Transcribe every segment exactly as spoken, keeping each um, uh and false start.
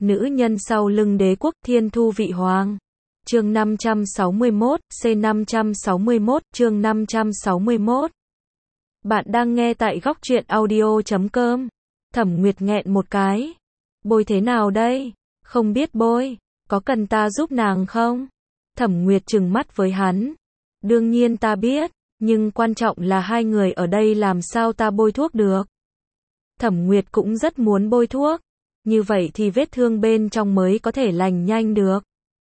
Nữ nhân sau lưng đế quốc thiên thu vị hoàng. Chương năm trăm sáu mươi mốt, C năm trăm sáu mươi mốt, chương năm trăm sáu mươi mốt. Bạn đang nghe tại góc truyện audio chấm com. Thẩm Nguyệt nghẹn một cái. Bôi thế nào đây? Không biết bôi, có cần ta giúp nàng không? Thẩm Nguyệt trừng mắt với hắn. Đương nhiên ta biết, nhưng quan trọng là hai người ở đây làm sao ta bôi thuốc được. Thẩm Nguyệt cũng rất muốn bôi thuốc, như vậy thì vết thương bên trong mới có thể lành nhanh được.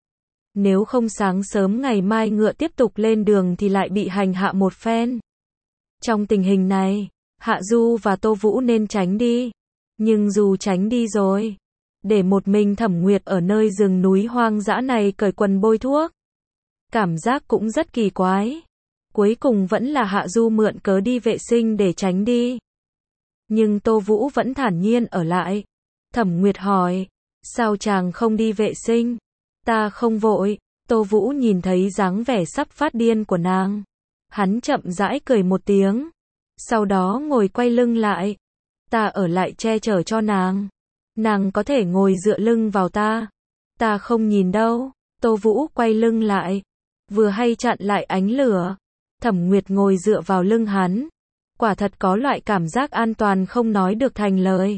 Nếu không sáng sớm ngày mai ngựa tiếp tục lên đường thì lại bị hành hạ một phen. Trong tình hình này, Hạ Du và Tô Vũ nên tránh đi. Nhưng dù tránh đi rồi, để một mình Thẩm Nguyệt ở nơi rừng núi hoang dã này cởi quần bôi thuốc, cảm giác cũng rất kỳ quái. Cuối cùng vẫn là Hạ Du mượn cớ đi vệ sinh để tránh đi. Nhưng Tô Vũ vẫn thản nhiên ở lại. Thẩm Nguyệt hỏi, sao chàng không đi vệ sinh? Ta không vội. Tô Vũ nhìn thấy dáng vẻ sắp phát điên của nàng. Hắn chậm rãi cười một tiếng. Sau đó ngồi quay lưng lại. Ta ở lại che chở cho nàng. Nàng có thể ngồi dựa lưng vào ta. Ta không nhìn đâu. Tô Vũ quay lưng lại. Vừa hay chặn lại ánh lửa. Thẩm Nguyệt ngồi dựa vào lưng hắn. Quả thật có loại cảm giác an toàn không nói được thành lời.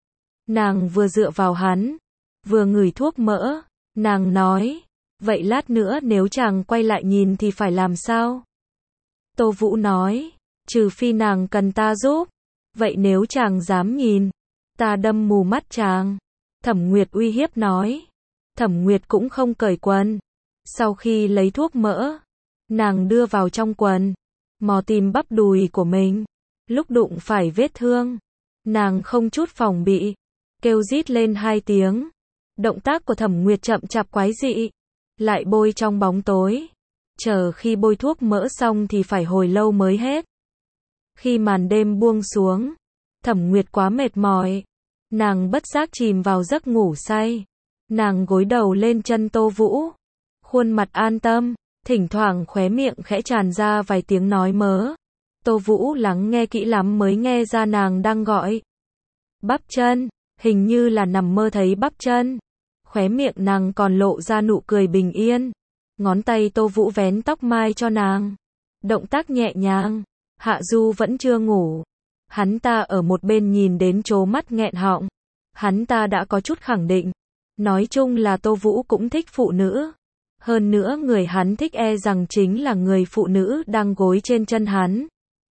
Nàng vừa dựa vào hắn, vừa ngửi thuốc mỡ. Nàng nói, vậy lát nữa nếu chàng quay lại nhìn thì phải làm sao? Tô Vũ nói, trừ phi nàng cần ta giúp. Vậy nếu chàng dám nhìn, ta đâm mù mắt chàng. Thẩm Nguyệt uy hiếp nói. Thẩm Nguyệt cũng không cởi quần. Sau khi lấy thuốc mỡ, nàng đưa vào trong quần, mò tìm bắp đùi của mình. Lúc đụng phải vết thương, nàng không chút phòng bị, kêu rít lên hai tiếng. Động tác của Thẩm Nguyệt chậm chạp quái dị, lại bôi trong bóng tối. Chờ khi bôi thuốc mỡ xong thì phải hồi lâu mới hết. Khi màn đêm buông xuống, Thẩm Nguyệt quá mệt mỏi, nàng bất giác chìm vào giấc ngủ say. Nàng gối đầu lên chân Tô Vũ, khuôn mặt an tâm, thỉnh thoảng khóe miệng khẽ tràn ra vài tiếng nói mớ. Tô Vũ lắng nghe kỹ lắm mới nghe ra nàng đang gọi bắp chân, hình như là nằm mơ thấy bắp chân. Khóe miệng nàng còn lộ ra nụ cười bình yên. Ngón tay Tô Vũ vén tóc mai cho nàng, động tác nhẹ nhàng. Hạ Du vẫn chưa ngủ. Hắn ta ở một bên nhìn đến trố mắt nghẹn họng. Hắn ta đã có chút khẳng định. Nói chung là Tô Vũ cũng thích phụ nữ. Hơn nữa người hắn thích e rằng chính là người phụ nữ đang gối trên chân hắn.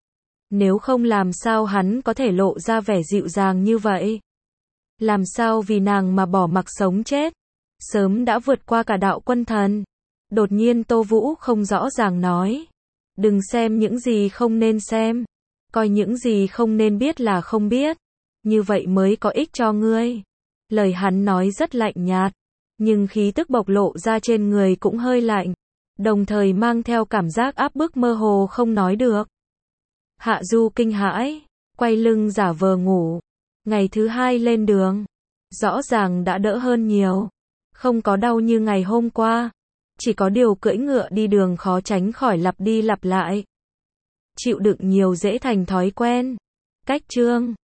Nếu không làm sao hắn có thể lộ ra vẻ dịu dàng như vậy? Làm sao vì nàng mà bỏ mặc sống chết? Sớm đã vượt qua cả đạo quân thần. Đột nhiên Tô Vũ không rõ ràng nói. Đừng xem những gì không nên xem. Coi những gì không nên biết là không biết. Như vậy mới có ích cho ngươi. Lời hắn nói rất lạnh nhạt. Nhưng khí tức bộc lộ ra trên người cũng hơi lạnh. Đồng thời mang theo cảm giác áp bức mơ hồ không nói được. Hạ Du kinh hãi, quay lưng giả vờ ngủ. Ngày thứ hai lên đường, rõ ràng đã đỡ hơn nhiều. Không có đau như ngày hôm qua. Chỉ có điều cưỡi ngựa đi đường khó tránh khỏi lặp đi lặp lại. Chịu đựng nhiều dễ thành thói quen. Cách chương